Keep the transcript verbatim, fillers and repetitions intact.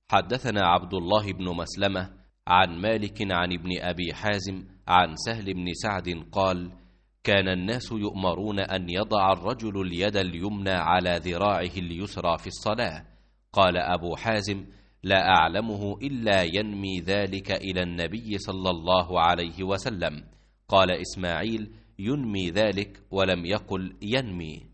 حدثنا عبد الله بن مسلمة عن مالك عن ابن أبي حازم عن سهل بن سعد قال: كان الناس يؤمرون أن يضع الرجل اليد اليمنى على ذراعه اليسرى في الصلاة. قال أبو حازم: لا أعلمه إلا ينمي ذلك إلى النبي صلى الله عليه وسلم. قال إسماعيل: ينمي ذلك ولم يقل ينمي.